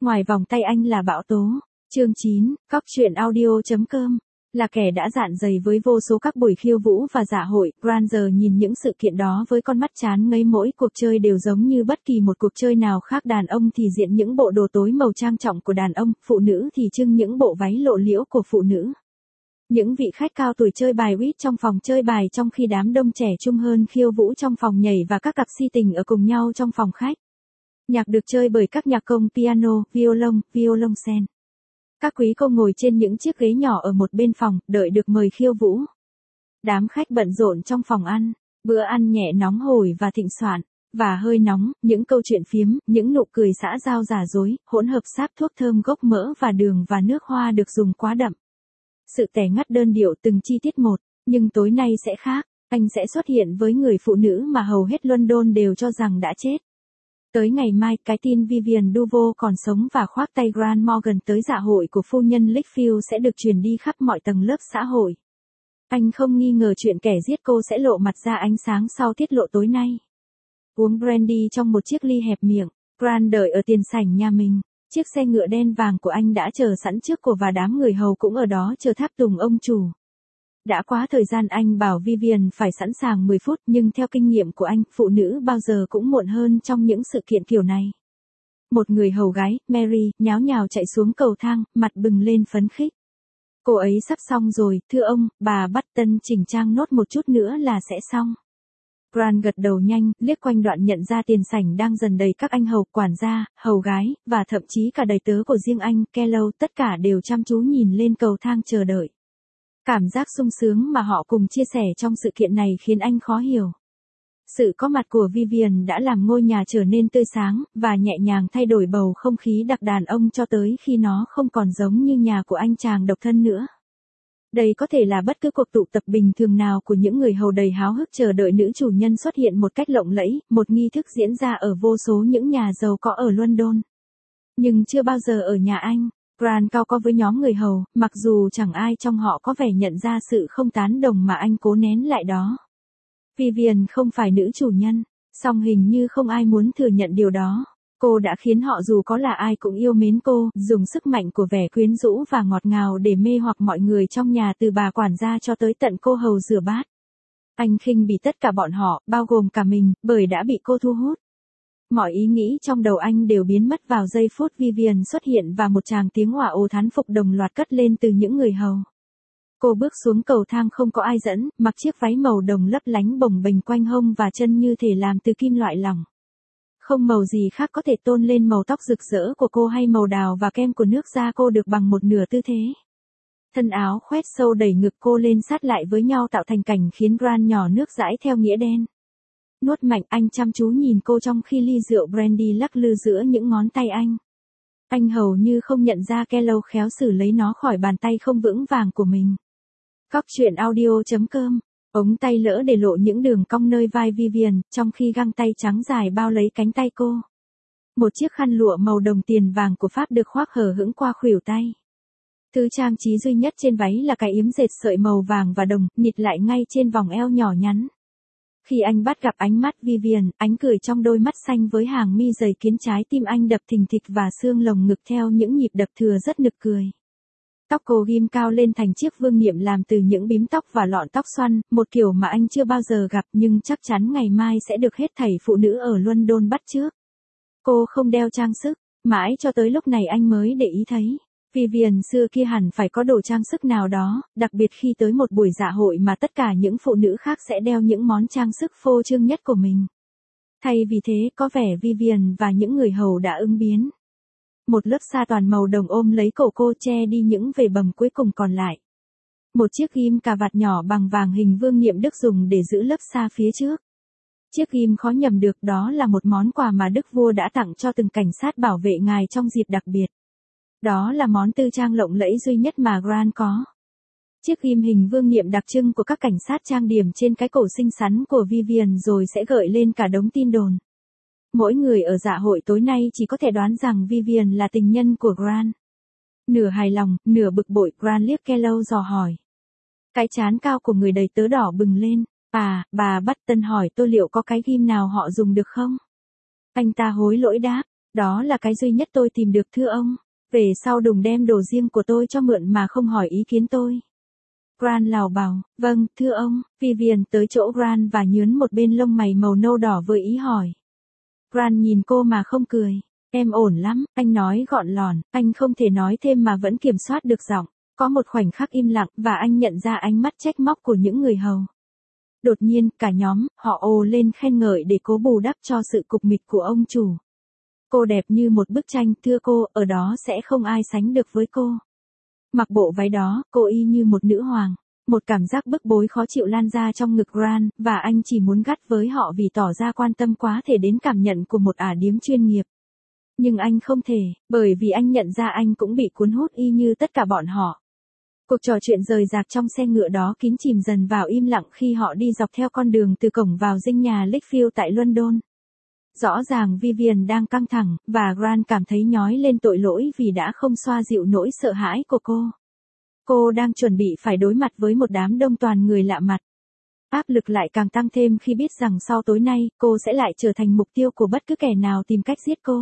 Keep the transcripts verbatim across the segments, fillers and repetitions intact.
Ngoài vòng tay anh là bão tố. Chương chín, Cóc truyện audio.com. Là kẻ đã dạn dày với vô số các buổi khiêu vũ và dạ hội, Grant giờ nhìn những sự kiện đó với con mắt chán ngấy. Mỗi cuộc chơi đều giống như bất kỳ một cuộc chơi nào khác. Đàn ông thì diện những bộ đồ tối màu trang trọng của đàn ông, phụ nữ thì trưng những bộ váy lộ liễu của phụ nữ. Những vị khách cao tuổi chơi bài quýt trong phòng chơi bài, trong khi đám đông trẻ trung hơn khiêu vũ trong phòng nhảy và các cặp si tình ở cùng nhau trong phòng khách. Nhạc được chơi bởi các nhạc công piano, violon, violoncel. Các quý cô ngồi trên những chiếc ghế nhỏ ở một bên phòng, đợi được mời khiêu vũ. Đám khách bận rộn trong phòng ăn, bữa ăn nhẹ nóng hổi và thịnh soạn, và hơi nóng, những câu chuyện phiếm, những nụ cười xã giao giả dối, hỗn hợp sáp thuốc thơm gốc mỡ và đường và nước hoa được dùng quá đậm. Sự tẻ ngắt đơn điệu từng chi tiết một, nhưng tối nay sẽ khác, anh sẽ xuất hiện với người phụ nữ mà hầu hết London đều cho rằng đã chết. Tới ngày mai, cái tin Vivian Duvo còn sống và khoác tay Grant Morgan tới dạ hội của phu nhân Litchfield sẽ được truyền đi khắp mọi tầng lớp xã hội. Anh không nghi ngờ chuyện kẻ giết cô sẽ lộ mặt ra ánh sáng sau tiết lộ tối nay. Uống brandy trong một chiếc ly hẹp miệng, Grant đợi ở tiền sảnh nhà mình. Chiếc xe ngựa đen vàng của anh đã chờ sẵn trước cô và đám người hầu cũng ở đó chờ tháp tùng ông chủ. Đã quá thời gian anh bảo Vivian phải sẵn sàng mười phút, nhưng theo kinh nghiệm của anh, phụ nữ bao giờ cũng muộn hơn trong những sự kiện kiểu này. Một người hầu gái, Mary, nháo nhào chạy xuống cầu thang, mặt bừng lên phấn khích. Cô ấy sắp xong rồi, thưa ông, bà Button chỉnh trang nốt một chút nữa là sẽ xong. Grant gật đầu nhanh, liếc quanh đoạn nhận ra tiền sảnh đang dần đầy các anh hầu, quản gia, hầu gái, và thậm chí cả đầy tớ của riêng anh, Kellow, tất cả đều chăm chú nhìn lên cầu thang chờ đợi. Cảm giác sung sướng mà họ cùng chia sẻ trong sự kiện này khiến anh khó hiểu. Sự có mặt của Vivian đã làm ngôi nhà trở nên tươi sáng, và nhẹ nhàng thay đổi bầu không khí đặc đàn ông cho tới khi nó không còn giống như nhà của anh chàng độc thân nữa. Đây có thể là bất cứ cuộc tụ tập bình thường nào của những người hầu đầy háo hức chờ đợi nữ chủ nhân xuất hiện một cách lộng lẫy, một nghi thức diễn ra ở vô số những nhà giàu có ở London. Nhưng chưa bao giờ ở nhà anh. Grant cao có với nhóm người hầu, mặc dù chẳng ai trong họ có vẻ nhận ra sự không tán đồng mà anh cố nén lại đó. Vivian không phải nữ chủ nhân, song hình như không ai muốn thừa nhận điều đó. Cô đã khiến họ dù có là ai cũng yêu mến cô, dùng sức mạnh của vẻ quyến rũ và ngọt ngào để mê hoặc mọi người trong nhà, từ bà quản gia cho tới tận cô hầu rửa bát. Anh khinh bỉ tất cả bọn họ, bao gồm cả mình, bởi đã bị cô thu hút. Mọi ý nghĩ trong đầu anh đều biến mất vào giây phút Vivian xuất hiện và một tràng tiếng òa ồ thán phục đồng loạt cất lên từ những người hầu. Cô bước xuống cầu thang không có ai dẫn, mặc chiếc váy màu đồng lấp lánh bồng bềnh quanh hông và chân như thể làm từ kim loại lỏng. Không màu gì khác có thể tôn lên màu tóc rực rỡ của cô hay màu đào và kem của nước da cô được bằng một nửa tư thế. Thân áo khoét sâu đẩy ngực cô lên sát lại với nhau tạo thành cảnh khiến Grant nhỏ nước dãi theo nghĩa đen. Nuốt mạnh, anh chăm chú nhìn cô trong khi ly rượu brandy lắc lư giữa những ngón tay anh. Anh hầu như không nhận ra Kellow khéo xử lấy nó khỏi bàn tay không vững vàng của mình. Cóc truyện audio.com. Ống tay lỡ để lộ những đường cong nơi vai Vivian, trong khi găng tay trắng dài bao lấy cánh tay cô. Một chiếc khăn lụa màu đồng tiền vàng của Pháp được khoác hở hững qua khuỷu tay. Thứ trang trí duy nhất trên váy là cái yếm dệt sợi màu vàng và đồng, nịt lại ngay trên vòng eo nhỏ nhắn. Khi anh bắt gặp ánh mắt Vivian, ánh cười trong đôi mắt xanh với hàng mi dày khiến trái tim anh đập thình thịch và xương lồng ngực theo những nhịp đập thừa rất nực cười. Tóc cô ghim cao lên thành chiếc vương miện làm từ những bím tóc và lọn tóc xoăn, một kiểu mà anh chưa bao giờ gặp nhưng chắc chắn ngày mai sẽ được hết thảy phụ nữ ở London bắt chước. Cô không đeo trang sức, mãi cho tới lúc này anh mới để ý thấy. Vivian xưa kia hẳn phải có đồ trang sức nào đó, đặc biệt khi tới một buổi dạ hội mà tất cả những phụ nữ khác sẽ đeo những món trang sức phô trương nhất của mình. Thay vì thế, có vẻ Vivian và những người hầu đã ứng biến. Một lớp sa toàn màu đồng ôm lấy cổ cô che đi những vệt bầm cuối cùng còn lại. Một chiếc ghim cà vạt nhỏ bằng vàng hình vương niệm Đức dùng để giữ lớp sa phía trước. Chiếc ghim khó nhầm được, đó là một món quà mà Đức vua đã tặng cho từng cảnh sát bảo vệ ngài trong dịp đặc biệt. Đó là món tư trang lộng lẫy duy nhất mà Grant có. Chiếc ghim hình vương niệm đặc trưng của các cảnh sát trang điểm trên cái cổ xinh xắn của Vivian rồi sẽ gợi lên cả đống tin đồn. Mỗi người ở dạ hội tối nay chỉ có thể đoán rằng Vivian là tình nhân của Grant. Nửa hài lòng, nửa bực bội, Grant liếc Kellow dò hỏi. Cái trán cao của người đầy tớ đỏ bừng lên. À, bà Button hỏi tôi liệu có cái ghim nào họ dùng được không? Anh ta hối lỗi đáp. Đó là cái duy nhất tôi tìm được thưa ông. Về sau đừng đem đồ riêng của tôi cho mượn mà không hỏi ý kiến tôi. Grant lào bào, vâng, thưa ông. Vivian tới chỗ Grant và nhướn một bên lông mày màu nâu đỏ với ý hỏi. Grant nhìn cô mà không cười. Em ổn lắm, anh nói gọn lòn, anh không thể nói thêm mà vẫn kiểm soát được giọng. Có một khoảnh khắc im lặng và anh nhận ra ánh mắt trách móc của những người hầu. Đột nhiên, cả nhóm, họ ồ lên khen ngợi để cố bù đắp cho sự cục mịch của ông chủ. Cô đẹp như một bức tranh, thưa cô, ở đó sẽ không ai sánh được với cô. Mặc bộ váy đó, cô y như một nữ hoàng. Một cảm giác bức bối khó chịu lan ra trong ngực Grant, và anh chỉ muốn gắt với họ vì tỏ ra quan tâm quá thể đến cảm nhận của một ả điếm chuyên nghiệp. Nhưng anh không thể, bởi vì anh nhận ra anh cũng bị cuốn hút y như tất cả bọn họ. Cuộc trò chuyện rời rạc trong xe ngựa đó kín chìm dần vào im lặng khi họ đi dọc theo con đường từ cổng vào dinh nhà Lichfield tại London. Rõ ràng Vivian đang căng thẳng, và Grant cảm thấy nhói lên tội lỗi vì đã không xoa dịu nỗi sợ hãi của cô. Cô đang chuẩn bị phải đối mặt với một đám đông toàn người lạ mặt. Áp lực lại càng tăng thêm khi biết rằng sau tối nay, cô sẽ lại trở thành mục tiêu của bất cứ kẻ nào tìm cách giết cô.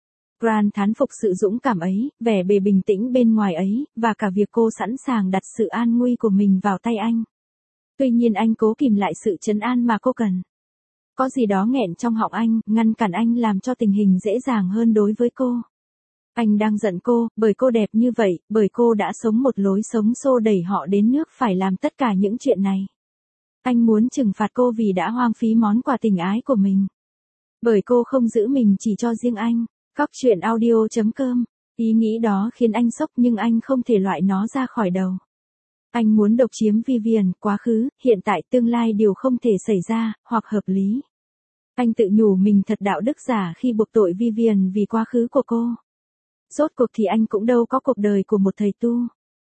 Grant thán phục sự dũng cảm ấy, vẻ bề bình tĩnh bên ngoài ấy, và cả việc cô sẵn sàng đặt sự an nguy của mình vào tay anh. Tuy nhiên anh cố kìm lại sự trấn an mà cô cần. Có gì đó nghẹn trong họng anh, ngăn cản anh làm cho tình hình dễ dàng hơn đối với cô. Anh đang giận cô, bởi cô đẹp như vậy, bởi cô đã sống một lối sống xô đẩy họ đến nước phải làm tất cả những chuyện này. Anh muốn trừng phạt cô vì đã hoang phí món quà tình ái của mình. Bởi cô không giữ mình chỉ cho riêng anh. Cóc truyện audio chấm com. Ý nghĩ đó khiến anh sốc nhưng anh không thể loại nó ra khỏi đầu. Anh muốn độc chiếm Vivian, quá khứ, hiện tại, tương lai đều không thể xảy ra, hoặc hợp lý. Anh tự nhủ mình thật đạo đức giả khi buộc tội Vivian vì quá khứ của cô. Rốt cuộc thì anh cũng đâu có cuộc đời của một thầy tu.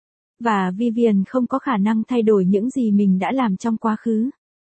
Và Vivian không có khả năng thay đổi những gì mình đã làm trong quá khứ.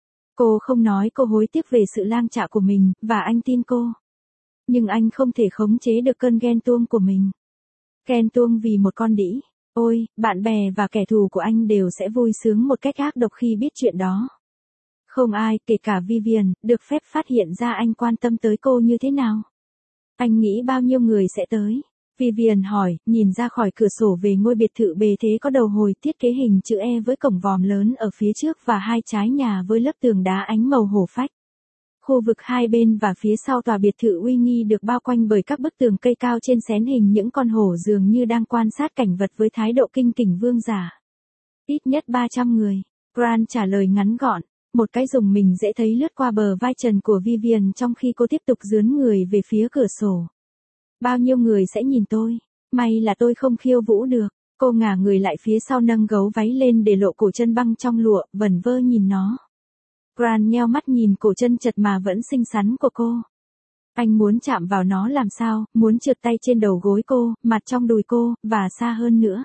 Cô không nói cô hối tiếc về sự lang trạ của mình, và anh tin cô. Nhưng anh không thể khống chế được cơn ghen tuông của mình. Ghen tuông vì một con đĩ. Ôi, bạn bè và kẻ thù của anh đều sẽ vui sướng một cách ác độc khi biết chuyện đó. Không ai, kể cả Vivian, được phép phát hiện ra anh quan tâm tới cô như thế nào. Anh nghĩ bao nhiêu người sẽ tới? Vivian hỏi, nhìn ra khỏi cửa sổ về ngôi biệt thự bề thế có đầu hồi thiết kế hình chữ E với cổng vòm lớn ở phía trước và hai trái nhà với lớp tường đá ánh màu hổ phách. Khu vực hai bên và phía sau tòa biệt thự uy nghi được bao quanh bởi các bức tường cây cao trên xén hình những con hổ dường như đang quan sát cảnh vật với thái độ kinh kỉnh vương giả. Ít nhất ba trăm người. Grant trả lời ngắn gọn. Một cái dùng mình dễ thấy lướt qua bờ vai trần của Vivian trong khi cô tiếp tục dướn người về phía cửa sổ. Bao nhiêu người sẽ nhìn tôi? May là tôi không khiêu vũ được. Cô ngả người lại phía sau nâng gấu váy lên để lộ cổ chân băng trong lụa, vẩn vơ nhìn nó. Grant nheo mắt nhìn cổ chân chật mà vẫn xinh xắn của cô. Anh muốn chạm vào nó làm sao, muốn trượt tay trên đầu gối cô, mặt trong đùi cô, và xa hơn nữa.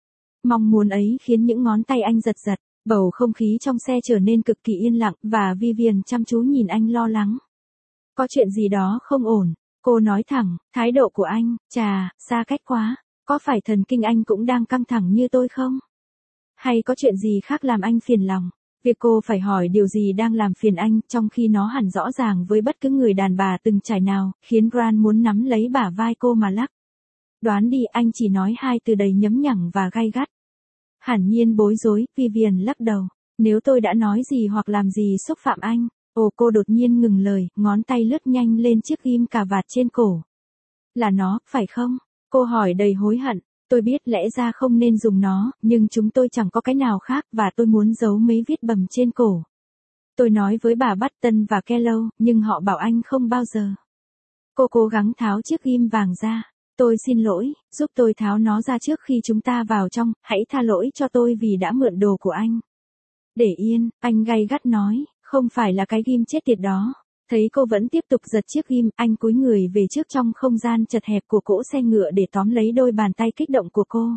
Mong muốn ấy khiến những ngón tay anh giật giật, bầu không khí trong xe trở nên cực kỳ yên lặng, và Vivian chăm chú nhìn anh lo lắng. Có chuyện gì đó không ổn, cô nói thẳng, thái độ của anh, chà, xa cách quá, có phải thần kinh anh cũng đang căng thẳng như tôi không? Hay có chuyện gì khác làm anh phiền lòng? Việc cô phải hỏi điều gì đang làm phiền anh, trong khi nó hẳn rõ ràng với bất cứ người đàn bà từng trải nào, khiến Grant muốn nắm lấy bả vai cô mà lắc. Đoán đi, anh chỉ nói hai từ đầy nhấm nhẳng và gay gắt. Hẳn nhiên bối rối, Vivian lắc đầu. Nếu tôi đã nói gì hoặc làm gì xúc phạm anh. Ồ, cô đột nhiên ngừng lời, ngón tay lướt nhanh lên chiếc ghim cà vạt trên cổ. Là nó, phải không? Cô hỏi đầy hối hận. Tôi biết lẽ ra không nên dùng nó, nhưng chúng tôi chẳng có cái nào khác và tôi muốn giấu mấy viết bầm trên cổ. Tôi nói với bà Button và Kellow, nhưng họ bảo anh không bao giờ. Cô cố gắng tháo chiếc ghim vàng ra. Tôi xin lỗi, giúp tôi tháo nó ra trước khi chúng ta vào trong, hãy tha lỗi cho tôi vì đã mượn đồ của anh. Để yên, anh gay gắt nói, không phải là cái ghim chết tiệt đó. Thấy cô vẫn tiếp tục giật chiếc ghim, anh cúi người về trước trong không gian chật hẹp của cỗ xe ngựa để tóm lấy đôi bàn tay kích động của cô.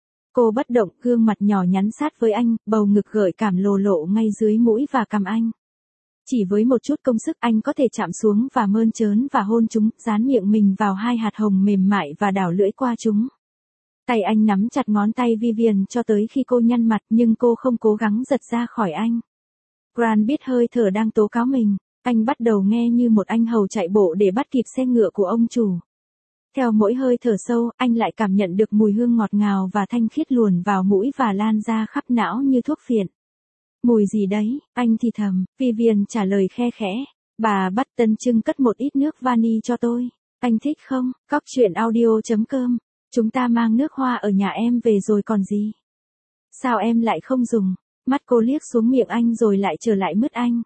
Cô bất động, gương mặt nhỏ nhắn sát với anh, bầu ngực gợi cảm lồ lộ ngay dưới mũi và cằm anh. Chỉ với một chút công sức anh có thể chạm xuống và mơn trớn và hôn chúng, dán miệng mình vào hai hạt hồng mềm mại và đảo lưỡi qua chúng. Tay anh nắm chặt ngón tay Vivian cho tới khi cô nhăn mặt nhưng cô không cố gắng giật ra khỏi anh. Grant biết hơi thở đang tố cáo mình. Anh bắt đầu nghe như một anh hầu chạy bộ để bắt kịp xe ngựa của ông chủ. Theo mỗi hơi thở sâu, anh lại cảm nhận được mùi hương ngọt ngào và thanh khiết luồn vào mũi và lan ra khắp não như thuốc phiện. Mùi gì đấy, anh thì thầm, Vivian trả lời khe khẽ. Bà bắt Tân Trưng cất một ít nước vani cho tôi. Anh thích không? Cóc truyện audio chấm com. Chúng ta mang nước hoa ở nhà em về rồi còn gì? Sao em lại không dùng? Mắt cô liếc xuống miệng anh rồi lại trở lại mứt anh.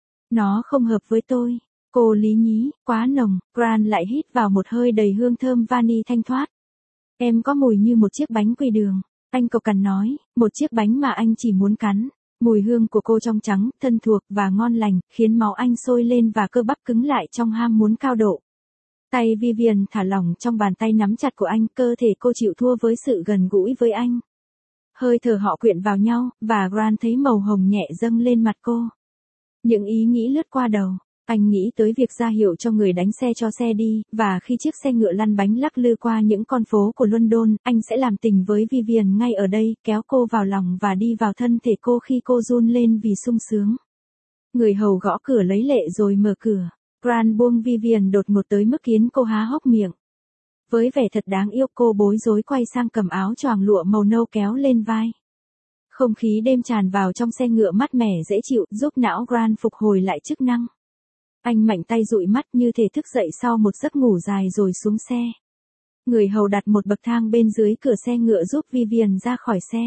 Nó không hợp với tôi. Cô lý nhí, quá nồng. Grant lại hít vào một hơi đầy hương thơm vani thanh thoát. Em có mùi như một chiếc bánh quy đường. Anh cộc cằn nói, một chiếc bánh mà anh chỉ muốn cắn. Mùi hương của cô trong trắng, thân thuộc và ngon lành, khiến máu anh sôi lên và cơ bắp cứng lại trong ham muốn cao độ. Tay Vivian thả lỏng trong bàn tay nắm chặt của anh, cơ thể cô chịu thua với sự gần gũi với anh. Hơi thở họ quyện vào nhau, và Grant thấy màu hồng nhẹ dâng lên mặt cô. Những ý nghĩ lướt qua đầu. Anh nghĩ tới việc ra hiệu cho người đánh xe cho xe đi, và khi chiếc xe ngựa lăn bánh lắc lư qua những con phố của London, anh sẽ làm tình với Vivian ngay ở đây, kéo cô vào lòng và đi vào thân thể cô khi cô run lên vì sung sướng. Người hầu gõ cửa lấy lệ rồi mở cửa. Grant buông Vivian đột ngột tới mức khiến cô há hốc miệng. Với vẻ thật đáng yêu, cô bối rối quay sang cầm áo choàng lụa màu nâu kéo lên vai. Không khí đêm tràn vào trong xe ngựa mát mẻ dễ chịu, giúp não Grant phục hồi lại chức năng. Anh mạnh tay dụi mắt như thể thức dậy sau một giấc ngủ dài rồi xuống xe. Người hầu đặt một bậc thang bên dưới cửa xe ngựa giúp Vivian ra khỏi xe.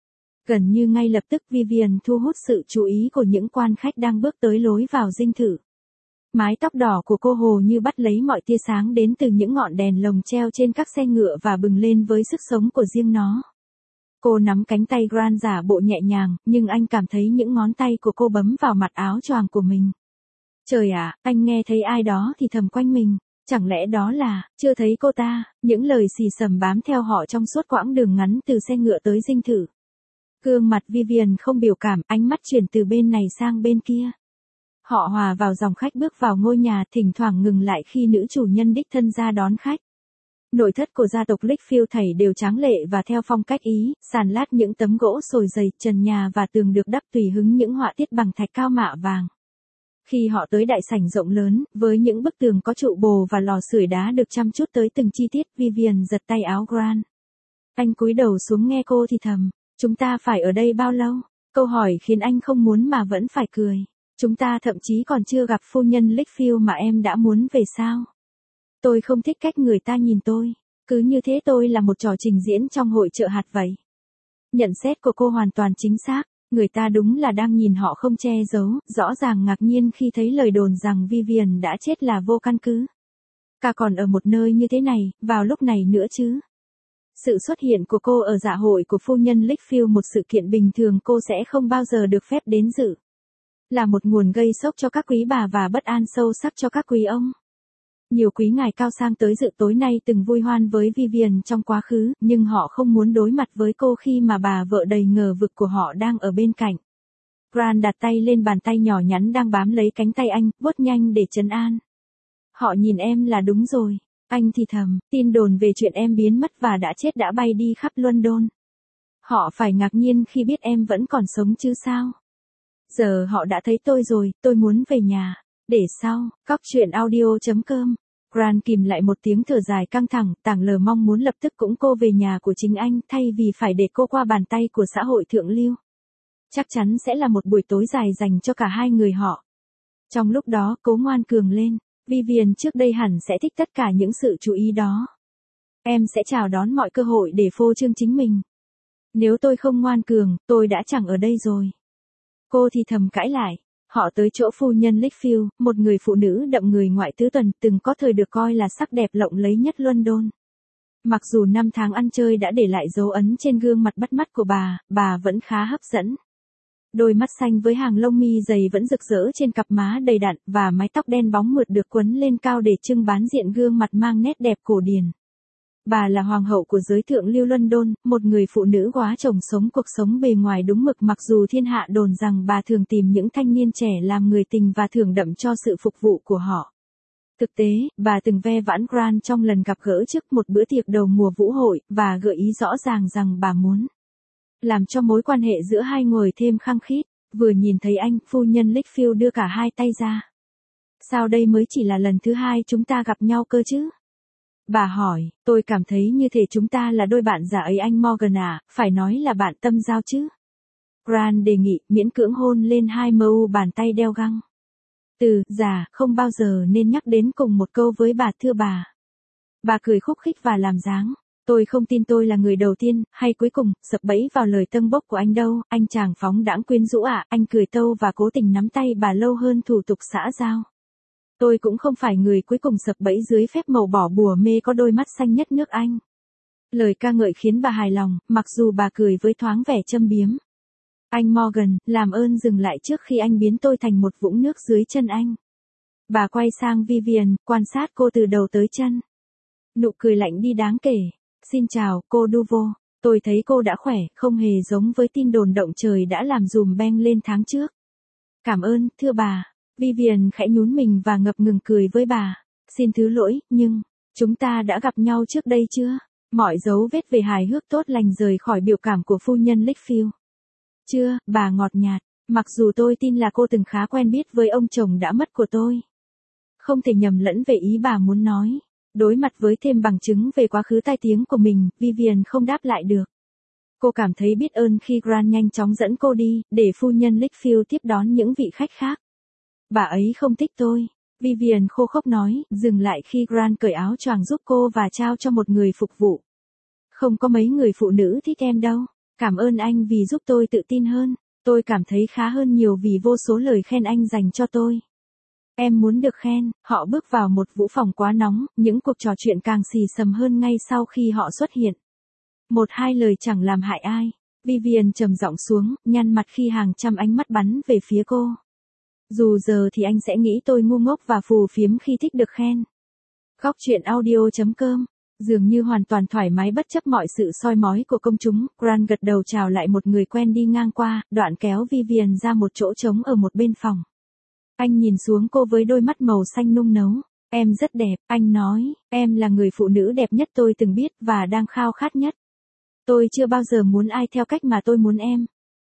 Gần như ngay lập tức Vivian thu hút sự chú ý của những quan khách đang bước tới lối vào dinh thự. Mái tóc đỏ của cô hồ như bắt lấy mọi tia sáng đến từ những ngọn đèn lồng treo trên các xe ngựa và bừng lên với sức sống của riêng nó. Cô nắm cánh tay Grant giả bộ nhẹ nhàng, nhưng anh cảm thấy những ngón tay của cô bấm vào mặt áo choàng của mình. Trời ạ, anh nghe thấy ai đó thì thầm quanh mình, chẳng lẽ đó là, chưa thấy cô ta, những lời xì xầm bám theo họ trong suốt quãng đường ngắn từ xe ngựa tới dinh thự. Gương mặt Vivian không biểu cảm, ánh mắt chuyển từ bên này sang bên kia. Họ hòa vào dòng khách bước vào ngôi nhà, thỉnh thoảng ngừng lại khi nữ chủ nhân đích thân ra đón khách. Nội thất của gia tộc Lichfield thảy đều tráng lệ và theo phong cách Ý, sàn lát những tấm gỗ sồi dày, trần nhà và tường được đắp tùy hứng những họa tiết bằng thạch cao mạ vàng. Khi họ tới đại sảnh rộng lớn, với những bức tường có trụ bồ và lò sưởi đá được chăm chút tới từng chi tiết, Vivian giật tay áo Grant. Anh cúi đầu xuống nghe cô thì thầm, chúng ta phải ở đây bao lâu? Câu hỏi khiến anh không muốn mà vẫn phải cười. Chúng ta thậm chí còn chưa gặp phu nhân Lichfield mà em đã muốn về sao? Tôi không thích cách người ta nhìn tôi. Cứ như thế tôi là một trò trình diễn trong hội chợ hạt vậy. Nhận xét của cô hoàn toàn chính xác. Người ta đúng là đang nhìn họ không che giấu, rõ ràng ngạc nhiên khi thấy lời đồn rằng Vivian đã chết là vô căn cứ. Cả còn ở một nơi như thế này, vào lúc này nữa chứ. Sự xuất hiện của cô ở dạ hội của phu nhân Lichfield, một sự kiện bình thường cô sẽ không bao giờ được phép đến dự. Là một nguồn gây sốc cho các quý bà và bất an sâu sắc cho các quý ông. Nhiều quý ngài cao sang tới dự tối nay từng vui hoan với Vivian trong quá khứ, nhưng họ không muốn đối mặt với cô khi mà bà vợ đầy ngờ vực của họ đang ở bên cạnh. Grant đặt tay lên bàn tay nhỏ nhắn đang bám lấy cánh tay anh, vuốt nhanh để trấn an. Họ nhìn em là đúng rồi. Anh thì thầm, tin đồn về chuyện em biến mất và đã chết đã bay đi khắp London. Họ phải ngạc nhiên khi biết em vẫn còn sống chứ sao. Giờ họ đã thấy tôi rồi, tôi muốn về nhà. Để sau, cóc truyện audio chấm com. Grant kìm lại một tiếng thở dài căng thẳng, tảng lờ mong muốn lập tức cũng cô về nhà của chính anh thay vì phải để cô qua bàn tay của xã hội thượng lưu. Chắc chắn sẽ là một buổi tối dài dành cho cả hai người họ. Trong lúc đó, cố ngoan cường lên. Vivian trước đây hẳn sẽ thích tất cả những sự chú ý đó. Em sẽ chào đón mọi cơ hội để phô trương chính mình. Nếu tôi không ngoan cường, tôi đã chẳng ở đây rồi. Cô thì thầm cãi lại. Họ tới chỗ phu nhân Lichfield, một người phụ nữ đậm người ngoại tứ tuần, từng có thời được coi là sắc đẹp lộng lẫy nhất London. Mặc dù năm tháng ăn chơi đã để lại dấu ấn trên gương mặt bắt mắt của bà, bà vẫn khá hấp dẫn. Đôi mắt xanh với hàng lông mi dày vẫn rực rỡ trên cặp má đầy đặn, và mái tóc đen bóng mượt được quấn lên cao để trưng bán diện gương mặt mang nét đẹp cổ điển. Bà là hoàng hậu của giới thượng lưu London, một người phụ nữ quá chồng sống cuộc sống bề ngoài đúng mực, mặc dù thiên hạ đồn rằng bà thường tìm những thanh niên trẻ làm người tình và thưởng đậm cho sự phục vụ của họ. Thực tế, bà từng ve vãn Grant trong lần gặp gỡ trước một bữa tiệc đầu mùa vũ hội, và gợi ý rõ ràng rằng bà muốn làm cho mối quan hệ giữa hai người thêm khăng khít. Vừa nhìn thấy anh, phu nhân Lichfield đưa cả hai tay ra. Sao đây mới chỉ là lần thứ hai chúng ta gặp nhau cơ chứ? Bà hỏi, tôi cảm thấy như thể chúng ta là đôi bạn giả ấy anh Morgan à, phải nói là bạn tâm giao chứ. Grant đề nghị, miễn cưỡng hôn lên hai mu bàn tay đeo găng. Từ, giả, không bao giờ nên nhắc đến cùng một câu với bà thưa bà. Bà cười khúc khích và làm dáng. Tôi không tin tôi là người đầu tiên, hay cuối cùng, sập bẫy vào lời tâng bốc của anh đâu, anh chàng phóng đãng quyến rũ ạ, anh cười tâu và cố tình nắm tay bà lâu hơn thủ tục xã giao. Tôi cũng không phải người cuối cùng sập bẫy dưới phép màu bỏ bùa mê có đôi mắt xanh nhất nước Anh. Lời ca ngợi khiến bà hài lòng, mặc dù bà cười với thoáng vẻ châm biếm. Anh Morgan, làm ơn dừng lại trước khi anh biến tôi thành một vũng nước dưới chân anh. Bà quay sang Vivian, quan sát cô từ đầu tới chân. Nụ cười lạnh đi đáng kể. Xin chào, cô Duvo. Tôi thấy cô đã khỏe, không hề giống với tin đồn động trời đã làm dùm beng lên tháng trước. Cảm ơn, thưa bà. Vivian khẽ nhún mình và ngập ngừng cười với bà. Xin thứ lỗi, nhưng, chúng ta đã gặp nhau trước đây chưa? Mọi dấu vết về hài hước tốt lành rời khỏi biểu cảm của phu nhân Lichfield. Chưa, bà ngọt nhạt, mặc dù tôi tin là cô từng khá quen biết với ông chồng đã mất của tôi. Không thể nhầm lẫn về ý bà muốn nói. Đối mặt với thêm bằng chứng về quá khứ tai tiếng của mình, Vivian không đáp lại được. Cô cảm thấy biết ơn khi Grant nhanh chóng dẫn cô đi, để phu nhân Lichfield tiếp đón những vị khách khác. Bà ấy không thích tôi. Vivian khô khốc nói, dừng lại khi Grant cởi áo choàng giúp cô và trao cho một người phục vụ. Không có mấy người phụ nữ thích em đâu. Cảm ơn anh vì giúp tôi tự tin hơn. Tôi cảm thấy khá hơn nhiều vì vô số lời khen anh dành cho tôi. Em muốn được khen. Họ bước vào một vũ phòng quá nóng, những cuộc trò chuyện càng xì xầm hơn ngay sau khi họ xuất hiện. Một hai lời chẳng làm hại ai. Vivian trầm giọng xuống, nhăn mặt khi hàng trăm ánh mắt bắn về phía cô. Dù giờ thì anh sẽ nghĩ tôi ngu ngốc và phù phiếm khi thích được khen. Góc truyện audio chấm com. Dường như hoàn toàn thoải mái bất chấp mọi sự soi mói của công chúng, Grant gật đầu chào lại một người quen đi ngang qua, đoạn kéo Vivian ra một chỗ trống ở một bên phòng. Anh nhìn xuống cô với đôi mắt màu xanh nung nấu. Em rất đẹp, anh nói, em là người phụ nữ đẹp nhất tôi từng biết và đang khao khát nhất. Tôi chưa bao giờ muốn ai theo cách mà tôi muốn em.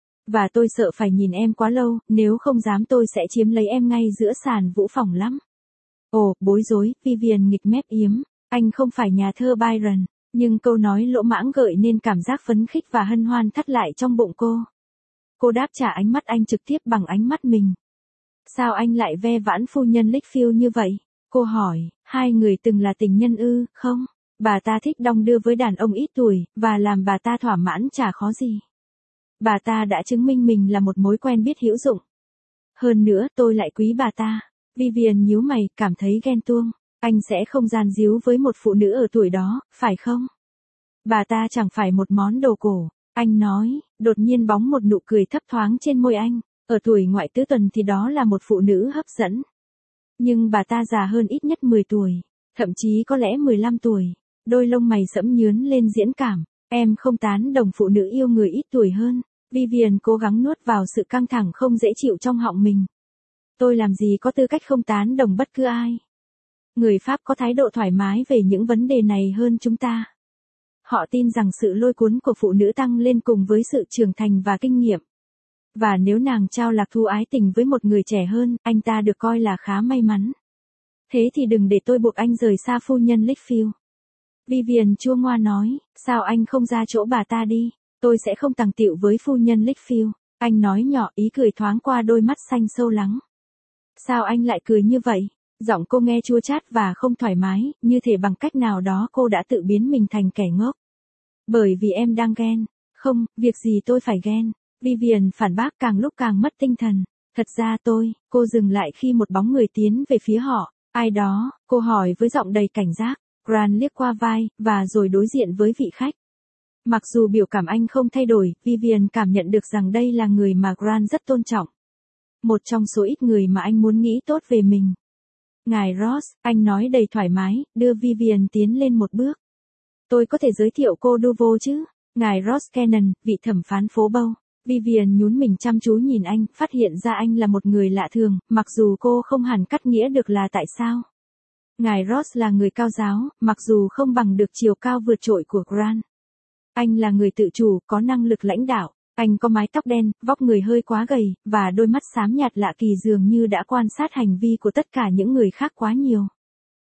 Và tôi sợ phải nhìn em quá lâu, nếu không dám tôi sẽ chiếm lấy em ngay giữa sàn vũ phòng lắm. Ồ, bối rối, Vivian nghịch mép yếm. Anh không phải nhà thơ Byron, nhưng câu nói lỗ mãng gợi nên cảm giác phấn khích và hân hoan thắt lại trong bụng cô. Cô đáp trả ánh mắt anh trực tiếp bằng ánh mắt mình. Sao anh lại ve vãn phu nhân Lichfield như vậy? Cô hỏi, hai người từng là tình nhân ư, không? Bà ta thích đong đưa với đàn ông ít tuổi, và làm bà ta thỏa mãn chả khó gì. Bà ta đã chứng minh mình là một mối quen biết hữu dụng. Hơn nữa tôi lại quý bà ta. Vivian nhíu mày, cảm thấy ghen tuông. Anh sẽ không gian díu với một phụ nữ ở tuổi đó, phải không? Bà ta chẳng phải một món đồ cổ. Anh nói, đột nhiên bóng một nụ cười thấp thoáng trên môi anh. Ở tuổi ngoại tứ tuần thì đó là một phụ nữ hấp dẫn. Nhưng bà ta già hơn ít nhất mười tuổi. Thậm chí có lẽ mười lăm tuổi. Đôi lông mày sẫm nhướn lên diễn cảm. Em không tán đồng phụ nữ yêu người ít tuổi hơn. Vivian cố gắng nuốt vào sự căng thẳng không dễ chịu trong họng mình. Tôi làm gì có tư cách không tán đồng bất cứ ai. Người Pháp có thái độ thoải mái về những vấn đề này hơn chúng ta. Họ tin rằng sự lôi cuốn của phụ nữ tăng lên cùng với sự trưởng thành và kinh nghiệm. Và nếu nàng trao lạc thú ái tình với một người trẻ hơn, anh ta được coi là khá may mắn. Thế thì đừng để tôi buộc anh rời xa phu nhân Lichfield. Vivian chua ngoa nói, sao anh không ra chỗ bà ta đi, tôi sẽ không tằng tịu với phu nhân Lichfield. Anh nói nhỏ, ý cười thoáng qua đôi mắt xanh sâu lắng. Sao anh lại cười như vậy? Giọng cô nghe chua chát và không thoải mái, như thể bằng cách nào đó cô đã tự biến mình thành kẻ ngốc. Bởi vì em đang ghen. Không, việc gì tôi phải ghen. Vivian phản bác càng lúc càng mất tinh thần. Thật ra tôi, cô dừng lại khi một bóng người tiến về phía họ. Ai đó, cô hỏi với giọng đầy cảnh giác. Grant liếc qua vai, và rồi đối diện với vị khách. Mặc dù biểu cảm anh không thay đổi, Vivian cảm nhận được rằng đây là người mà Grant rất tôn trọng. Một trong số ít người mà anh muốn nghĩ tốt về mình. Ngài Ross, anh nói đầy thoải mái, đưa Vivian tiến lên một bước. Tôi có thể giới thiệu cô Duvo chứ? Ngài Ross Cannon, vị thẩm phán phố Bâu. Vivian nhún mình chăm chú nhìn anh, phát hiện ra anh là một người lạ thường, mặc dù cô không hẳn cắt nghĩa được là tại sao. Ngài Ross là người cao giáo, mặc dù không bằng được chiều cao vượt trội của Grant. Anh là người tự chủ, có năng lực lãnh đạo. Anh có mái tóc đen, vóc người hơi quá gầy, và đôi mắt xám nhạt lạ kỳ dường như đã quan sát hành vi của tất cả những người khác quá nhiều.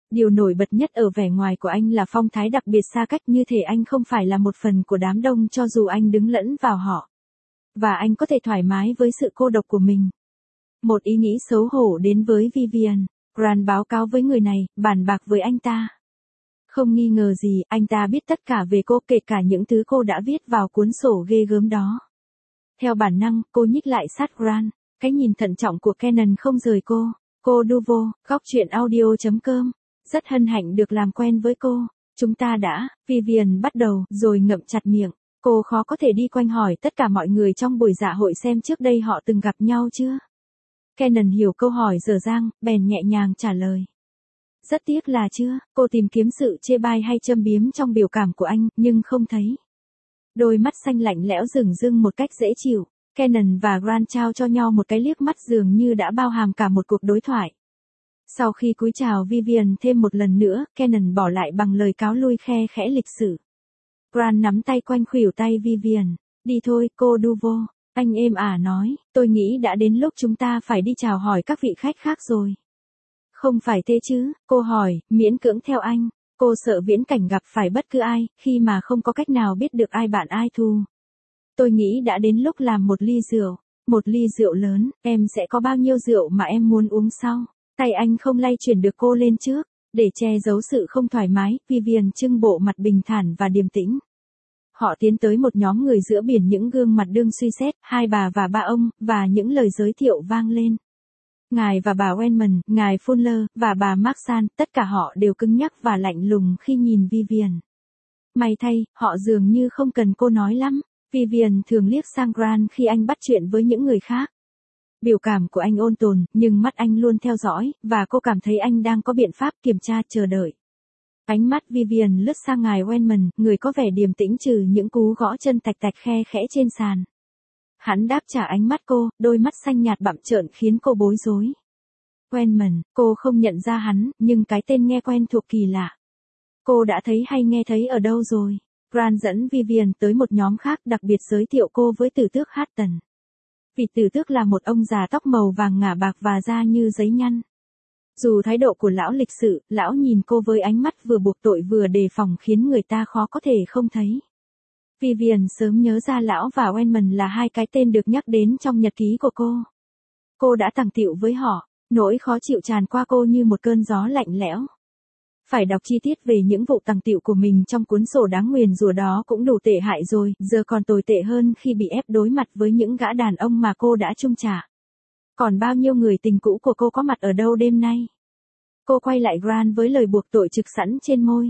Điều nổi bật nhất ở vẻ ngoài của anh là phong thái đặc biệt xa cách, như thể anh không phải là một phần của đám đông cho dù anh đứng lẫn vào họ. Và anh có thể thoải mái với sự cô độc của mình. Một ý nghĩ xấu hổ đến với Vivian. Grant báo cáo với người này, bàn bạc với anh ta. Không nghi ngờ gì, anh ta biết tất cả về cô, kể cả những thứ cô đã viết vào cuốn sổ ghê gớm đó. Theo bản năng, cô nhích lại sát Grant. Cái nhìn thận trọng của Cannon không rời cô. Cô Duvo, góc chuyện audio chấm com. Rất hân hạnh được làm quen với cô. Chúng ta đã, Vivian bắt đầu, rồi ngậm chặt miệng. Cô khó có thể đi quanh hỏi tất cả mọi người trong buổi dạ hội xem trước đây họ từng gặp nhau chưa. Cannon hiểu câu hỏi dở dang, bèn nhẹ nhàng trả lời. Rất tiếc là chưa, cô tìm kiếm sự chê bai hay châm biếm trong biểu cảm của anh, nhưng không thấy. Đôi mắt xanh lạnh lẽo dửng dưng một cách dễ chịu. Cannon và Grant trao cho nhau một cái liếc mắt dường như đã bao hàm cả một cuộc đối thoại. Sau khi cúi chào Vivian thêm một lần nữa, Cannon bỏ lại bằng lời cáo lui khe khẽ lịch sự. Grant nắm tay quanh khuỷu tay Vivian. Đi thôi, cô Duvo. Anh êm ả nói, tôi nghĩ đã đến lúc chúng ta phải đi chào hỏi các vị khách khác rồi. Không phải thế chứ, cô hỏi, miễn cưỡng theo anh. Cô sợ viễn cảnh gặp phải bất cứ ai, khi mà không có cách nào biết được ai bạn ai thù. Tôi nghĩ đã đến lúc làm một ly rượu. Một ly rượu lớn, em sẽ có bao nhiêu rượu mà em muốn uống sau. Tay anh không lay chuyển được cô lên trước. Để che giấu sự không thoải mái, Vivian trưng bộ mặt bình thản và điềm tĩnh. Họ tiến tới một nhóm người giữa biển, những gương mặt đương suy xét, hai bà và ba ông, và những lời giới thiệu vang lên. Ngài và bà Wenman, ngài Fuller, và bà Marksan, tất cả họ đều cứng nhắc và lạnh lùng khi nhìn Vivian. May thay, họ dường như không cần cô nói lắm. Vivian thường liếc sang Grant khi anh bắt chuyện với những người khác. Biểu cảm của anh ôn tồn, nhưng mắt anh luôn theo dõi, và cô cảm thấy anh đang có biện pháp kiểm tra chờ đợi. Ánh mắt Vivian lướt sang ngài Wenman, người có vẻ điềm tĩnh trừ những cú gõ chân tạch tạch khe khẽ trên sàn. Hắn đáp trả ánh mắt cô, đôi mắt xanh nhạt bặm trợn khiến cô bối rối. Wenman, cô không nhận ra hắn, nhưng cái tên nghe quen thuộc kỳ lạ. Cô đã thấy hay nghe thấy ở đâu rồi? Grant dẫn Vivian tới một nhóm khác, đặc biệt giới thiệu cô với tử tước Hatton. Vị tử tước là một ông già tóc màu vàng ngả bạc và da như giấy nhăn. Dù thái độ của lão lịch sự, lão nhìn cô với ánh mắt vừa buộc tội vừa đề phòng khiến người ta khó có thể không thấy. Vivian sớm nhớ ra lão và Wenman là hai cái tên được nhắc đến trong nhật ký của cô. Cô đã tàng tiệu với họ, nỗi khó chịu tràn qua cô như một cơn gió lạnh lẽo. Phải đọc chi tiết về những vụ tàng tiệu của mình trong cuốn sổ đáng nguyền rủa đó cũng đủ tệ hại rồi, giờ còn tồi tệ hơn khi bị ép đối mặt với những gã đàn ông mà cô đã chung trả. Còn bao nhiêu người tình cũ của cô có mặt ở đâu đêm nay? Cô quay lại Grant với lời buộc tội trực sẵn trên môi.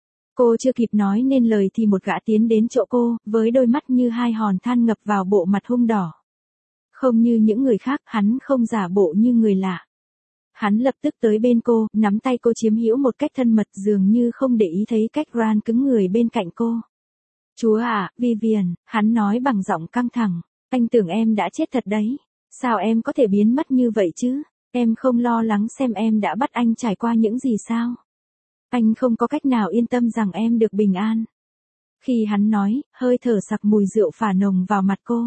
Cô chưa kịp nói nên lời thì một gã tiến đến chỗ cô, với đôi mắt như hai hòn than ngập vào bộ mặt hung đỏ. Không như những người khác, hắn không giả bộ như người lạ. Hắn lập tức tới bên cô, nắm tay cô chiếm hữu một cách thân mật, dường như không để ý thấy cách Grant cứng người bên cạnh cô. Chúa à, Vivian, hắn nói bằng giọng căng thẳng, anh tưởng em đã chết thật đấy. Sao em có thể biến mất như vậy chứ? Em không lo lắng xem em đã bắt anh trải qua những gì sao? Anh không có cách nào yên tâm rằng em được bình an. Khi hắn nói, hơi thở sặc mùi rượu phả nồng vào mặt cô.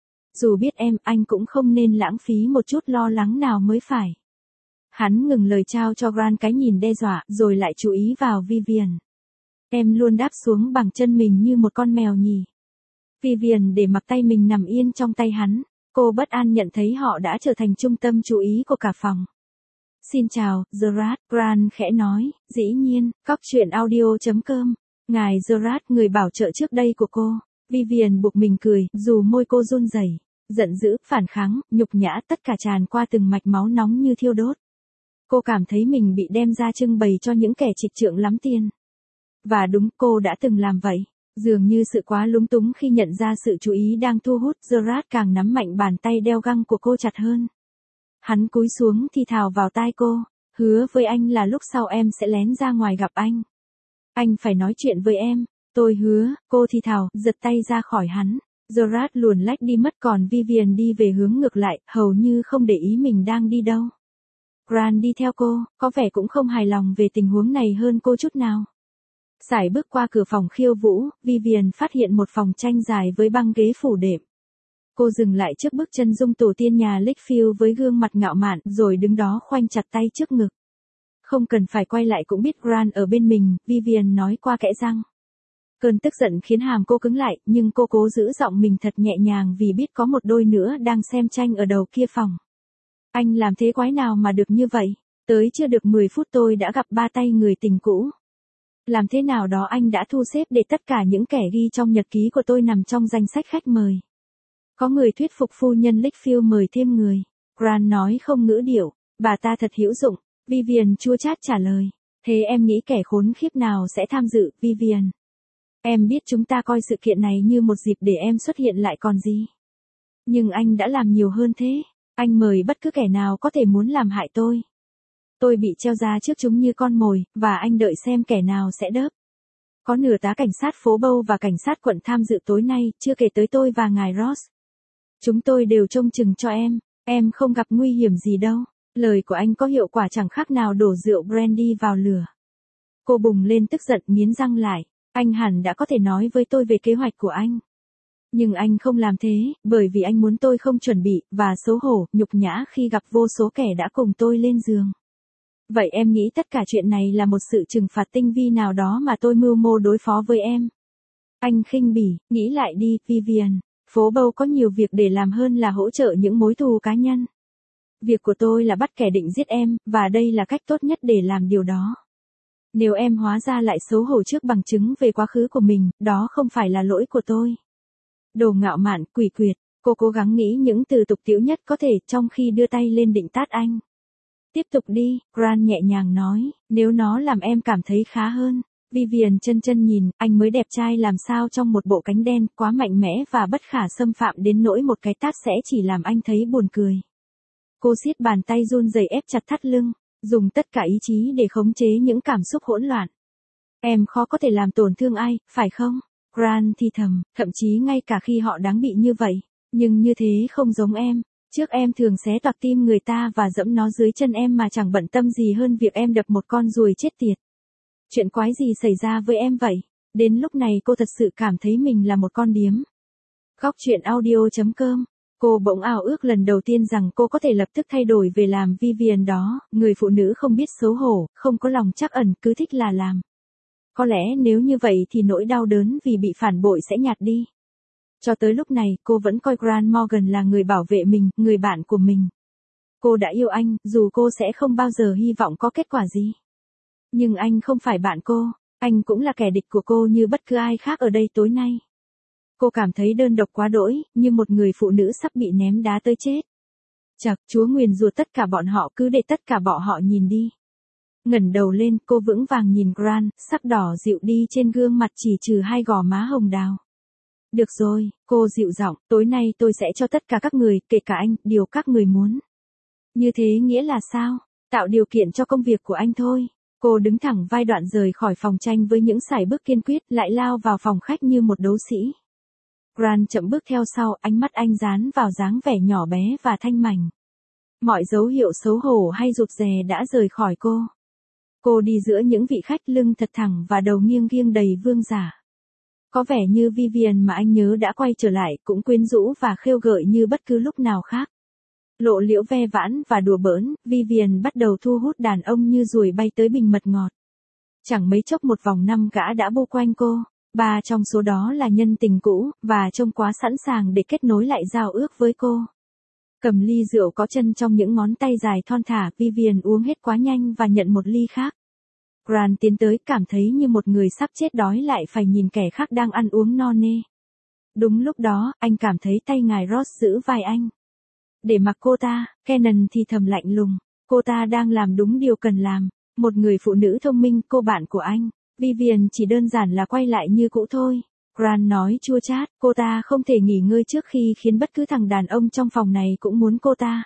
Dù biết em, anh cũng không nên lãng phí một chút lo lắng nào mới phải. Hắn ngừng lời trao cho Grant cái nhìn đe dọa, rồi lại chú ý vào Vivian. Em luôn đáp xuống bằng chân mình như một con mèo nhì. Vivian để mặc tay mình nằm yên trong tay hắn. Cô bất an nhận thấy họ đã trở thành trung tâm chú ý của cả phòng. Xin chào, Gerard, Grant khẽ nói, dĩ nhiên, góc chuyện audio chấm com. Ngài Gerard, người bảo trợ trước đây của cô. Vivian buộc mình cười, dù môi cô run rẩy, giận dữ, phản kháng, nhục nhã, tất cả tràn qua từng mạch máu nóng như thiêu đốt. Cô cảm thấy mình bị đem ra trưng bày cho những kẻ trịch trượng lắm tiền. Và đúng, cô đã từng làm vậy. Dường như sự quá lúng túng khi nhận ra sự chú ý đang thu hút, Gerard càng nắm mạnh bàn tay đeo găng của cô chặt hơn. Hắn cúi xuống thì thào vào tai cô, hứa với anh là lúc sau em sẽ lén ra ngoài gặp anh. Anh phải nói chuyện với em, tôi hứa, cô thì thào, giật tay ra khỏi hắn. Gerard luồn lách đi mất, còn Vivian đi về hướng ngược lại, hầu như không để ý mình đang đi đâu. Grant đi theo cô, có vẻ cũng không hài lòng về tình huống này hơn cô chút nào. Sải bước qua cửa phòng khiêu vũ, Vivian phát hiện một phòng tranh dài với băng ghế phủ đệm. Cô dừng lại trước bức chân dung tổ tiên nhà Lichfield với gương mặt ngạo mạn, rồi đứng đó khoanh chặt tay trước ngực. Không cần phải quay lại cũng biết Grant ở bên mình, Vivian nói qua kẽ răng. Cơn tức giận khiến hàm cô cứng lại, nhưng cô cố giữ giọng mình thật nhẹ nhàng vì biết có một đôi nữa đang xem tranh ở đầu kia phòng. Anh làm thế quái nào mà được như vậy? Tới chưa được mười phút tôi đã gặp ba tay người tình cũ. Làm thế nào đó anh đã thu xếp để tất cả những kẻ ghi trong nhật ký của tôi nằm trong danh sách khách mời. Có người thuyết phục phu nhân Lichfield mời thêm người. Grant nói không ngữ điệu, bà ta thật hữu dụng. Vivian chua chát trả lời. Thế em nghĩ kẻ khốn khiếp nào sẽ tham dự, Vivian? Em biết chúng ta coi sự kiện này như một dịp để em xuất hiện lại còn gì. Nhưng anh đã làm nhiều hơn thế. Anh mời bất cứ kẻ nào có thể muốn làm hại tôi. Tôi bị treo ra trước chúng như con mồi, và anh đợi xem kẻ nào sẽ đớp. Có nửa tá cảnh sát phố Bow và cảnh sát quận tham dự tối nay, chưa kể tới tôi và ngài Ross. Chúng tôi đều trông chừng cho em, em không gặp nguy hiểm gì đâu. Lời của anh có hiệu quả chẳng khác nào đổ rượu brandy vào lửa. Cô bùng lên tức giận nghiến răng lại. Anh hẳn đã có thể nói với tôi về kế hoạch của anh. Nhưng anh không làm thế, bởi vì anh muốn tôi không chuẩn bị, và xấu hổ, nhục nhã khi gặp vô số kẻ đã cùng tôi lên giường. Vậy em nghĩ tất cả chuyện này là một sự trừng phạt tinh vi nào đó mà tôi mưu mô đối phó với em? Anh khinh bỉ, nghĩ lại đi, Vivian. Phố Bow có nhiều việc để làm hơn là hỗ trợ những mối thù cá nhân. Việc của tôi là bắt kẻ định giết em, và đây là cách tốt nhất để làm điều đó. Nếu em hóa ra lại xấu hổ trước bằng chứng về quá khứ của mình, đó không phải là lỗi của tôi. Đồ ngạo mạn, quỷ quyệt, cô cố gắng nghĩ những từ tục tĩu nhất có thể trong khi đưa tay lên định tát anh. Tiếp tục đi, Grant nhẹ nhàng nói, nếu nó làm em cảm thấy khá hơn. Vivian chân chân nhìn, anh mới đẹp trai làm sao trong một bộ cánh đen, quá mạnh mẽ và bất khả xâm phạm đến nỗi một cái tát sẽ chỉ làm anh thấy buồn cười. Cô siết bàn tay run rẩy ép chặt thắt lưng, dùng tất cả ý chí để khống chế những cảm xúc hỗn loạn. Em khó có thể làm tổn thương ai, phải không? Grant thì thầm, thậm chí ngay cả khi họ đáng bị như vậy, nhưng như thế không giống em. Trước em thường xé toạc tim người ta và dẫm nó dưới chân em mà chẳng bận tâm gì hơn việc em đập một con ruồi chết tiệt. Chuyện quái gì xảy ra với em vậy? Đến lúc này cô thật sự cảm thấy mình là một con điếm. Góc truyện audio chấm com. Cô bỗng ao ước lần đầu tiên rằng cô có thể lập tức thay đổi về làm Vivian đó, người phụ nữ không biết xấu hổ, không có lòng trắc ẩn, cứ thích là làm. Có lẽ nếu như vậy thì nỗi đau đớn vì bị phản bội sẽ nhạt đi. Cho tới lúc này, cô vẫn coi Grant Morgan là người bảo vệ mình, người bạn của mình. Cô đã yêu anh, dù cô sẽ không bao giờ hy vọng có kết quả gì. Nhưng anh không phải bạn cô, anh cũng là kẻ địch của cô như bất cứ ai khác ở đây tối nay. Cô cảm thấy đơn độc quá đỗi, như một người phụ nữ sắp bị ném đá tới chết. Chật, Chúa nguyền rủa tất cả bọn họ, cứ để tất cả bọn họ nhìn đi. Ngẩng đầu lên, cô vững vàng nhìn Grant, sắc đỏ dịu đi trên gương mặt chỉ trừ hai gò má hồng đào. Được rồi, cô dịu giọng, tối nay tôi sẽ cho tất cả các người, kể cả anh, điều các người muốn. Như thế nghĩa là sao? Tạo điều kiện cho công việc của anh thôi. Cô đứng thẳng vai đoạn rời khỏi phòng tranh với những sải bước kiên quyết, lại lao vào phòng khách như một đấu sĩ. Grant chậm bước theo sau, ánh mắt anh dán vào dáng vẻ nhỏ bé và thanh mảnh. Mọi dấu hiệu xấu hổ hay rụt rè đã rời khỏi cô. Cô đi giữa những vị khách lưng thật thẳng và đầu nghiêng nghiêng đầy vương giả. Có vẻ như Vivian mà anh nhớ đã quay trở lại, cũng quyến rũ và khêu gợi như bất cứ lúc nào khác. Lộ liễu ve vãn và đùa bỡn, Vivian bắt đầu thu hút đàn ông như ruồi bay tới bình mật ngọt. Chẳng mấy chốc một vòng năm gã đã bu quanh cô, ba trong số đó là nhân tình cũ, và trông quá sẵn sàng để kết nối lại giao ước với cô. Cầm ly rượu có chân trong những ngón tay dài thon thả, Vivian uống hết quá nhanh và nhận một ly khác. Grant tiến tới, cảm thấy như một người sắp chết đói lại phải nhìn kẻ khác đang ăn uống no nê. Đúng lúc đó, anh cảm thấy tay ngài Ross giữ vai anh. Để mặc cô ta, Cannon thì thầm lạnh lùng. Cô ta đang làm đúng điều cần làm. Một người phụ nữ thông minh, cô bạn của anh. Vivian chỉ đơn giản là quay lại như cũ thôi. Grant nói chua chát, cô ta không thể nghỉ ngơi trước khi khiến bất cứ thằng đàn ông trong phòng này cũng muốn cô ta.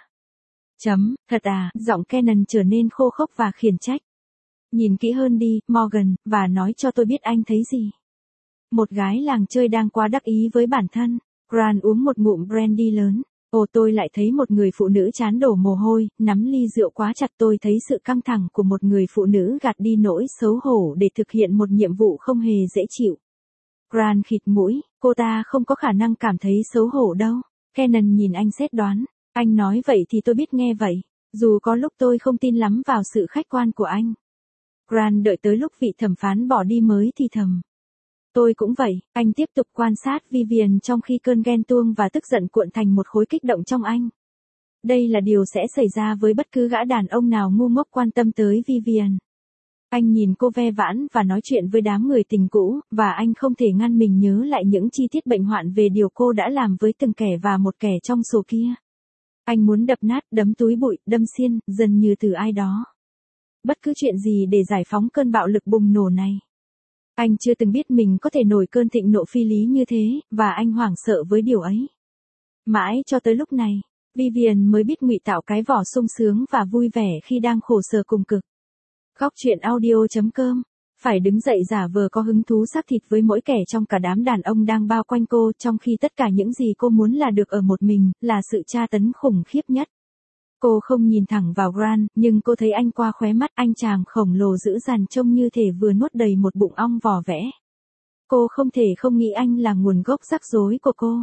Chấm, thật à, giọng Cannon trở nên khô khốc và khiển trách. Nhìn kỹ hơn đi, Morgan, và nói cho tôi biết anh thấy gì. Một gái làng chơi đang quá đắc ý với bản thân. Grant uống một ngụm brandy lớn. Ồ, tôi lại thấy một người phụ nữ trán đổ mồ hôi, nắm ly rượu quá chặt. Tôi thấy sự căng thẳng của một người phụ nữ gạt đi nỗi xấu hổ để thực hiện một nhiệm vụ không hề dễ chịu. Grant khịt mũi, cô ta không có khả năng cảm thấy xấu hổ đâu. Cannon nhìn anh xét đoán. Anh nói vậy thì tôi biết nghe vậy. Dù có lúc tôi không tin lắm vào sự khách quan của anh. Grant đợi tới lúc vị thẩm phán bỏ đi mới thì thầm. Tôi cũng vậy, anh tiếp tục quan sát Vivian trong khi cơn ghen tuông và tức giận cuộn thành một khối kích động trong anh. Đây là điều sẽ xảy ra với bất cứ gã đàn ông nào ngu ngốc quan tâm tới Vivian. Anh nhìn cô ve vãn và nói chuyện với đám người tình cũ, và anh không thể ngăn mình nhớ lại những chi tiết bệnh hoạn về điều cô đã làm với từng kẻ và một kẻ trong số kia. Anh muốn đập nát, đấm túi bụi, đâm xiên, dần như từ ai đó. Bất cứ chuyện gì để giải phóng cơn bạo lực bùng nổ này. Anh chưa từng biết mình có thể nổi cơn thịnh nộ phi lý như thế, và anh hoảng sợ với điều ấy. Mãi cho tới lúc này, Vivian mới biết ngụy tạo cái vỏ sung sướng và vui vẻ khi đang khổ sở cùng cực. Góc truyện audio chấm com. Phải đứng dậy giả vờ có hứng thú xác thịt với mỗi kẻ trong cả đám đàn ông đang bao quanh cô, trong khi tất cả những gì cô muốn là được ở một mình, là sự tra tấn khủng khiếp nhất. Cô không nhìn thẳng vào Grant, nhưng cô thấy anh qua khóe mắt anh chàng khổng lồ dữ dằn trông như thể vừa nuốt đầy một bụng ong vò vẽ. Cô không thể không nghĩ anh là nguồn gốc rắc rối của cô.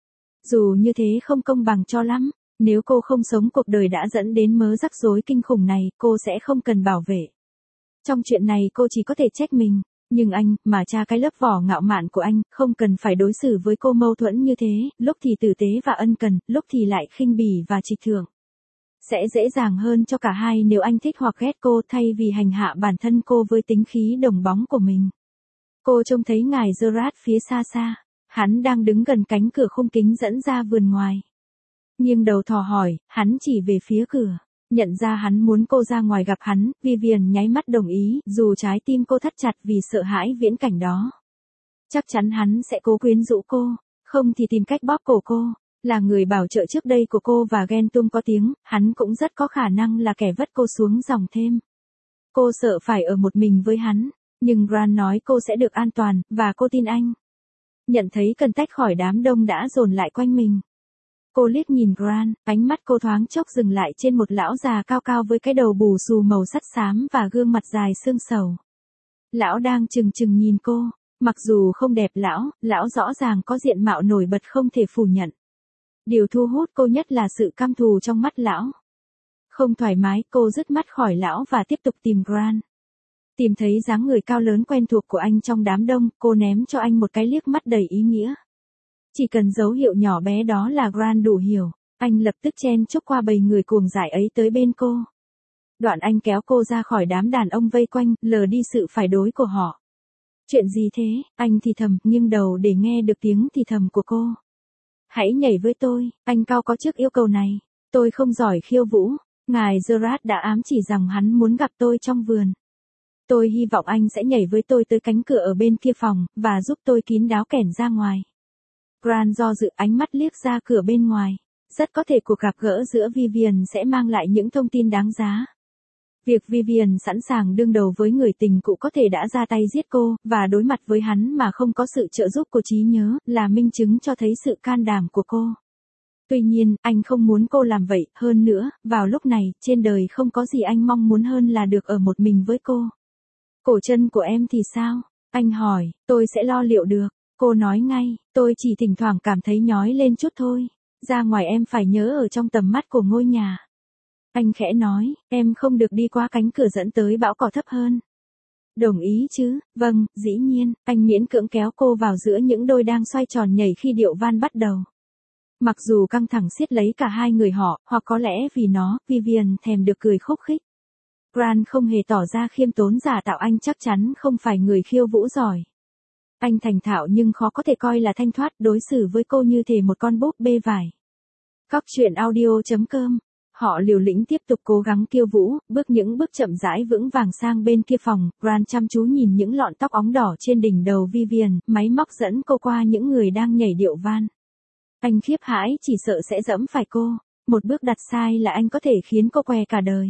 Dù như thế không công bằng cho lắm, nếu cô không sống cuộc đời đã dẫn đến mớ rắc rối kinh khủng này, cô sẽ không cần bảo vệ. Trong chuyện này cô chỉ có thể trách mình, nhưng anh, mà cha cái lớp vỏ ngạo mạn của anh, không cần phải đối xử với cô mâu thuẫn như thế, lúc thì tử tế và ân cần, lúc thì lại khinh bỉ và trịch thượng. Sẽ dễ dàng hơn cho cả hai nếu anh thích hoặc ghét cô thay vì hành hạ bản thân cô với tính khí đồng bóng của mình. Cô trông thấy ngài Gerard phía xa xa, hắn đang đứng gần cánh cửa khung kính dẫn ra vườn ngoài. Nghiêng đầu thò hỏi, hắn chỉ về phía cửa. Nhận ra hắn muốn cô ra ngoài gặp hắn, Vivian nháy mắt đồng ý, dù trái tim cô thắt chặt vì sợ hãi viễn cảnh đó. Chắc chắn hắn sẽ cố quyến rũ cô, không thì tìm cách bóp cổ cô. Là người bảo trợ trước đây của cô và ghen tuông có tiếng, hắn cũng rất có khả năng là kẻ vất cô xuống dòng thêm. Cô sợ phải ở một mình với hắn, nhưng Grant nói cô sẽ được an toàn, và cô tin anh. Nhận thấy cần tách khỏi đám đông đã dồn lại quanh mình. Cô liếc nhìn Grant, ánh mắt cô thoáng chốc dừng lại trên một lão già cao cao với cái đầu bù xù màu sắt xám và gương mặt dài xương sầu. Lão đang chừng chừng nhìn cô, mặc dù không đẹp lão, lão rõ ràng có diện mạo nổi bật không thể phủ nhận. Điều thu hút cô nhất là sự căm thù trong mắt lão. Không thoải mái, cô dứt mắt khỏi lão và tiếp tục tìm Grant. Tìm thấy dáng người cao lớn quen thuộc của anh trong đám đông, cô ném cho anh một cái liếc mắt đầy ý nghĩa. Chỉ cần dấu hiệu nhỏ bé đó là Grant đủ hiểu, anh lập tức chen chúc qua bầy người cuồng dại ấy tới bên cô. Đoạn anh kéo cô ra khỏi đám đàn ông vây quanh, lờ đi sự phải đối của họ. Chuyện gì thế? Anh thì thầm, nghiêng đầu để nghe được tiếng thì thầm của cô. Hãy nhảy với tôi, anh cao có trước yêu cầu này. Tôi không giỏi khiêu vũ, ngài Gerard đã ám chỉ rằng hắn muốn gặp tôi trong vườn. Tôi hy vọng anh sẽ nhảy với tôi tới cánh cửa ở bên kia phòng, và giúp tôi kín đáo kẻn ra ngoài. Grant do dự, ánh mắt liếc ra cửa bên ngoài. Rất có thể cuộc gặp gỡ giữa Vivian sẽ mang lại những thông tin đáng giá. Việc Vivian sẵn sàng đương đầu với người tình cũ có thể đã ra tay giết cô, và đối mặt với hắn mà không có sự trợ giúp của trí nhớ, là minh chứng cho thấy sự can đảm của cô. Tuy nhiên, anh không muốn cô làm vậy, hơn nữa, vào lúc này, trên đời không có gì anh mong muốn hơn là được ở một mình với cô. Cổ chân của em thì sao? Anh hỏi, tôi sẽ lo liệu được. Cô nói ngay, tôi chỉ thỉnh thoảng cảm thấy nhói lên chút thôi. Ra ngoài em phải nhớ ở trong tầm mắt của ngôi nhà. Anh khẽ nói, em không được đi qua cánh cửa dẫn tới bão cỏ thấp hơn. Đồng ý chứ? Vâng, dĩ nhiên. Anh miễn cưỡng kéo cô vào giữa những đôi đang xoay tròn nhảy khi điệu van bắt đầu. Mặc dù căng thẳng siết lấy cả hai người họ, hoặc có lẽ vì nó, Vivian thèm được cười khúc khích. Grant không hề tỏ ra khiêm tốn giả tạo, anh chắc chắn không phải người khiêu vũ giỏi. Anh thành thạo nhưng khó có thể coi là thanh thoát, đối xử với cô như thể một con búp bê vải. Góc truyện audio chấm com. Họ liều lĩnh tiếp tục cố gắng khiêu vũ, bước những bước chậm rãi vững vàng sang bên kia phòng. Grant chăm chú nhìn những lọn tóc óng đỏ trên đỉnh đầu Vivian, máy móc dẫn cô qua những người đang nhảy điệu van. Anh khiếp hãi, chỉ sợ sẽ dẫm phải cô. Một bước đặt sai là anh có thể khiến cô què cả đời.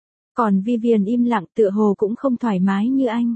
Còn Vivian im lặng, tựa hồ cũng không thoải mái như anh.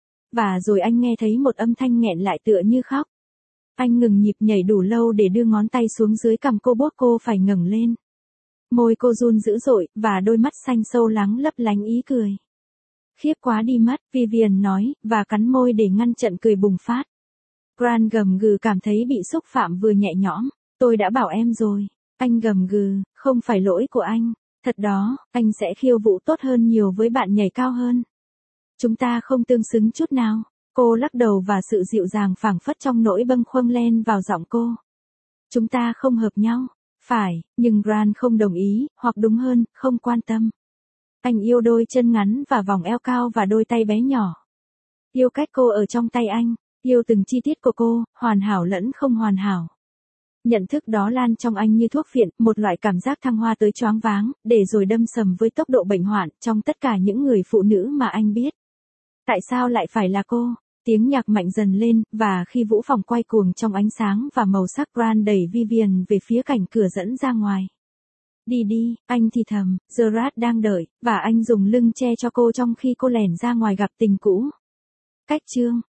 Và rồi anh nghe thấy một âm thanh nghẹn lại tựa như khóc. Anh ngừng nhịp nhảy đủ lâu để đưa ngón tay xuống dưới cằm cô, buộc cô phải ngẩng lên. Môi cô run dữ dội, và đôi mắt xanh sâu lắng lấp lánh ý cười. Khiếp quá đi mất, Vivian nói, và cắn môi để ngăn trận cười bùng phát. Grant gầm gừ, cảm thấy bị xúc phạm vừa nhẹ nhõm. Tôi đã bảo em rồi. Anh gầm gừ, không phải lỗi của anh. Thật đó, anh sẽ khiêu vũ tốt hơn nhiều với bạn nhảy cao hơn. Chúng ta không tương xứng chút nào. Cô lắc đầu và sự dịu dàng phảng phất trong nỗi bâng khuâng len vào giọng cô. Chúng ta không hợp nhau. Phải, nhưng Grant không đồng ý, hoặc đúng hơn, không quan tâm. Anh yêu đôi chân ngắn và vòng eo cao và đôi tay bé nhỏ. Yêu cách cô ở trong tay anh, yêu từng chi tiết của cô, hoàn hảo lẫn không hoàn hảo. Nhận thức đó lan trong anh như thuốc phiện, một loại cảm giác thăng hoa tới choáng váng, để rồi đâm sầm với tốc độ bệnh hoạn trong tất cả những người phụ nữ mà anh biết. Tại sao lại phải là cô? Tiếng nhạc mạnh dần lên, và khi vũ phòng quay cuồng trong ánh sáng và màu sắc, Grant đẩy Vivian về phía cảnh cửa dẫn ra ngoài. Đi đi, anh thì thầm, Gerard đang đợi, và anh dùng lưng che cho cô trong khi cô lẻn ra ngoài gặp tình cũ. Cách chương